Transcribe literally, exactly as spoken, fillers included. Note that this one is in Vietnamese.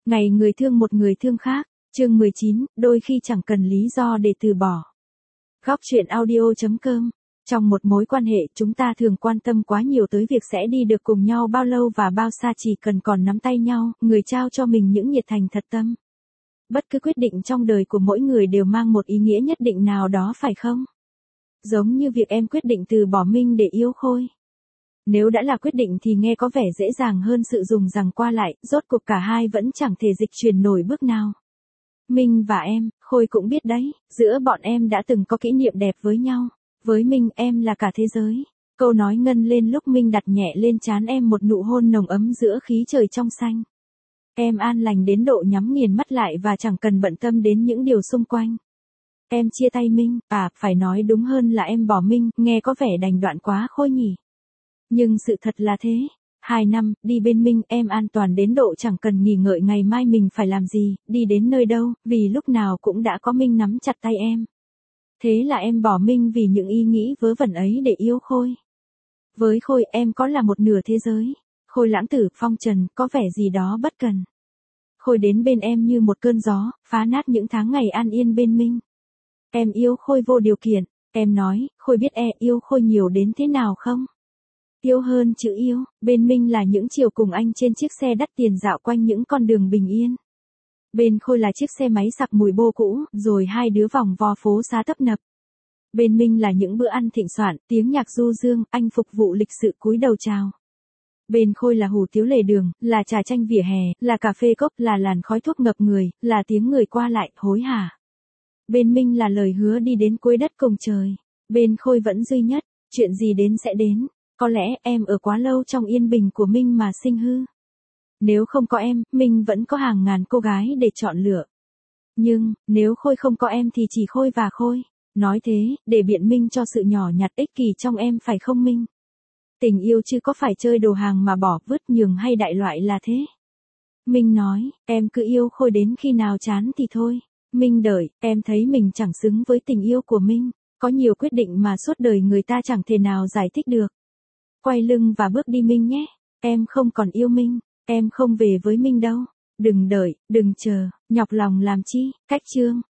Ngày người thương một người thương khác, chương mười chín, đôi khi chẳng cần lý do để từ bỏ. Góc truyện audio chấm com. Trong một mối quan hệ, chúng ta thường quan tâm quá nhiều tới việc sẽ đi được cùng nhau bao lâu và bao xa, chỉ cần còn nắm tay nhau, người trao cho mình những nhiệt thành thật tâm. Bất cứ quyết định trong đời của mỗi người đều mang một ý nghĩa nhất định nào đó, phải không? Giống như việc em quyết định từ bỏ Minh để yêu Khôi. Nếu đã là quyết định thì nghe có vẻ dễ dàng hơn sự dùng rằng qua lại, rốt cuộc cả hai vẫn chẳng thể dịch chuyển nổi bước nào. Minh và em, Khôi cũng biết đấy, giữa bọn em đã từng có kỷ niệm đẹp với nhau. Với Minh, em là cả thế giới. Câu nói ngân lên lúc Minh đặt nhẹ lên trán em một nụ hôn nồng ấm giữa khí trời trong xanh. Em an lành đến độ nhắm nghiền mắt lại và chẳng cần bận tâm đến những điều xung quanh. Em chia tay Minh, à, phải nói đúng hơn là em bỏ Minh, nghe có vẻ đành đoạn quá Khôi nhỉ. Nhưng sự thật là thế. Hai năm, đi bên Minh, em an toàn đến độ chẳng cần nghỉ ngợi ngày mai mình phải làm gì, đi đến nơi đâu, vì lúc nào cũng đã có Minh nắm chặt tay em. Thế là em bỏ Minh vì những ý nghĩ vớ vẩn ấy để yêu Khôi. Với Khôi, em có là một nửa thế giới. Khôi lãng tử, phong trần, có vẻ gì đó bất cần. Khôi đến bên em như một cơn gió, phá nát những tháng ngày an yên bên Minh. Em yêu Khôi vô điều kiện. Em nói, Khôi biết e yêu Khôi nhiều đến thế nào không? Yêu hơn chữ yêu, bên Minh là những chiều cùng anh trên chiếc xe đắt tiền dạo quanh những con đường bình yên. Bên Khôi là chiếc xe máy sặc mùi bô cũ, rồi hai đứa vòng vo phố xá tấp nập. Bên Minh là những bữa ăn thịnh soạn, tiếng nhạc du dương, anh phục vụ lịch sự cúi đầu chào. Bên Khôi là hủ tiếu lề đường, là trà chanh vỉa hè, là cà phê cốc, là làn khói thuốc ngập người, là tiếng người qua lại, hối hả. Bên Minh là lời hứa đi đến cuối đất cùng trời. Bên Khôi vẫn duy nhất, chuyện gì đến sẽ đến. Có lẽ em ở quá lâu trong yên bình của Minh mà sinh hư. Nếu không có em, Minh vẫn có hàng ngàn cô gái để chọn lựa. Nhưng, nếu Khôi không có em thì chỉ Khôi và Khôi. Nói thế, để biện minh cho sự nhỏ nhặt ích kỷ trong em, phải không Minh? Tình yêu chứ có phải chơi đồ hàng mà bỏ vứt nhường hay đại loại là thế. Minh nói, em cứ yêu Khôi đến khi nào chán thì thôi. Minh đợi, em thấy mình chẳng xứng với tình yêu của Minh. Có nhiều quyết định mà suốt đời người ta chẳng thể nào giải thích được. Quay lưng và bước đi Minh nhé. Em không còn yêu Minh. Em không về với Minh đâu. Đừng đợi, đừng chờ, nhọc lòng làm chi. Cách chương.